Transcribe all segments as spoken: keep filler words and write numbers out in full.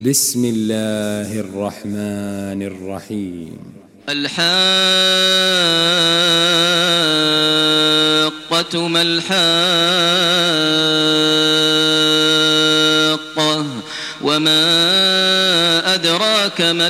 بسم الله الرحمن الرحيم. الحاقة ما الحاقة وما أدراك ما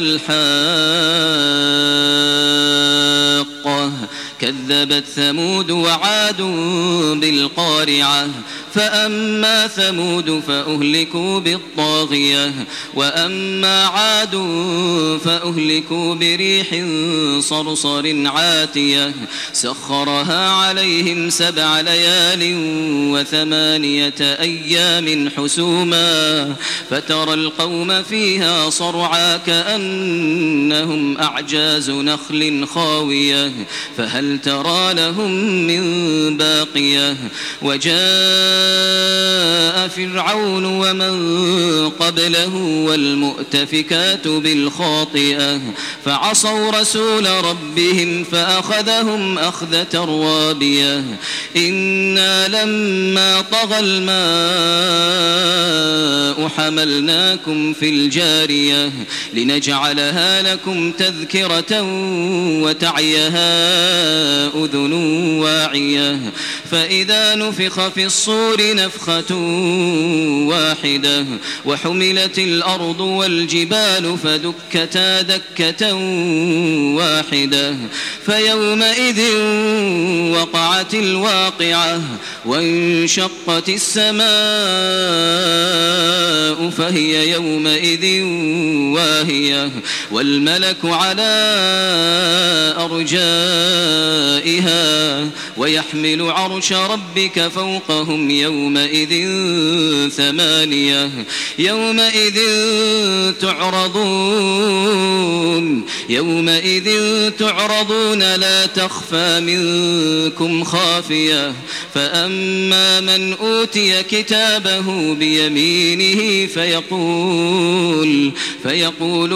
الحاقة كذبت ثمود وعاد بالقارعة فأما ثمود فأهلكوا بالطاغية وأما عاد فأهلكوا بريح صرصر عاتية سخرها عليهم سبع ليال وثمانية أيام حسوما فترى القوم فيها صرعا كأنهم أعجاز نخل خاوية فهل ترى لهم من باقية وجاء فرعون ومن قبله والمؤتفكات بالخاطئة فعصوا رسول ربهم فأخذهم أخذة رابية إنا لما طغى الماء حملناكم في الجارية لنجعلها لكم تذكرة وتعيها أذن واعية فإذا نفخ في الصور نفخة واحدة وحملت الأرض والجبال فدكتا دكة واحدة فيومئذ وقعت الواقعة وانشقت السماء فهي يومئذ واهية والملك على أرجائها ويحمل عرش ربك فوقهم يومئذ ثمانية يومئذ تعرضون يومئذ تعرضون لا تخفى منكم خافية فأما من أوتي كتابه بيمينه فيقول فيقول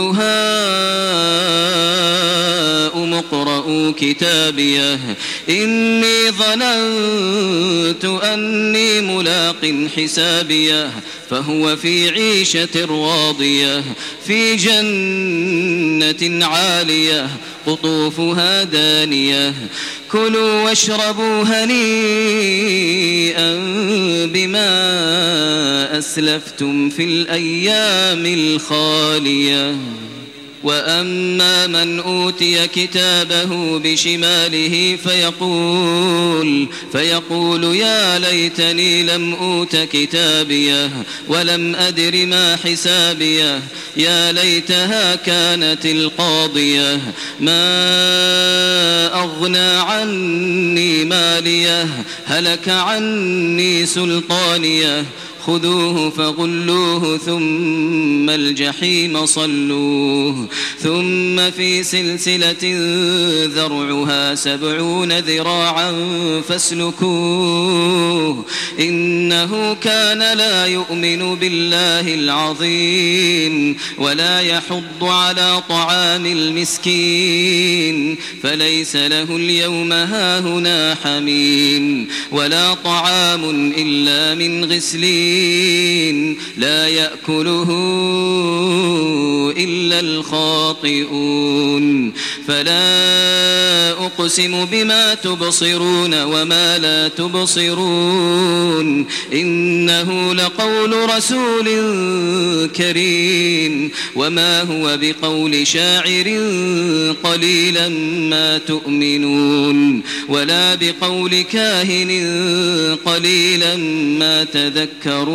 هاؤم اقرءوا كتابيه إني ظننت أني ملاق حسابيه فهو في عيشة راضية في جنة عالية قطوفها دانية كلوا واشربوا هنيئا بما أسلفتم في الأيام الخالية وأما من أوتي كتابه بشماله فيقول فيقول يا ليتني لم أوت كتابيه ولم أدر ما حسابيه يا ليتها كانت القاضية ما أغنى عني ماليه هلك عني سلطانيه خذوه فغلوه ثم الجحيم صلوه ثم في سلسلة ذرعها سبعون ذراعا فاسلكوه إنه كان لا يؤمن بالله العظيم ولا يحض على طعام المسكين فليس له اليوم هاهنا حميم ولا طعام إلا من غسلين لا يأكله إلا الخاطئون فلا أقسم بما تبصرون وما لا تبصرون إنه لقول رسول كريم وما هو بقول شاعر قليلا ما تؤمنون ولا بقول كاهن قليلا ما تذكرون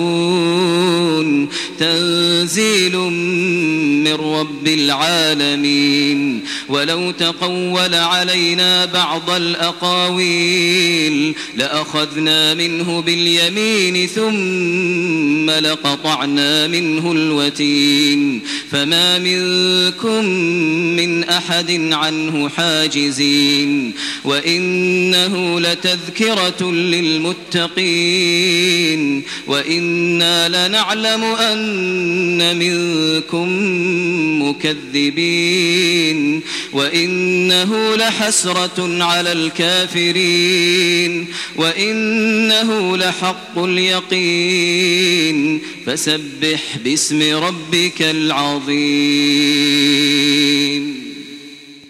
تنزيل من رب العالمين ولو تقول علينا بعض الأقاويل لأخذنا منه باليمين ثم لقطعنا منه الوتين فما منكم من أحد عنه حاجزين وإنه لتذكرة للمتقين وإنا لنعلم أن منكم مكذبين وإنه لحسرة على الكافرين وإنه لحق اليقين فسبح باسم ربك العظيم.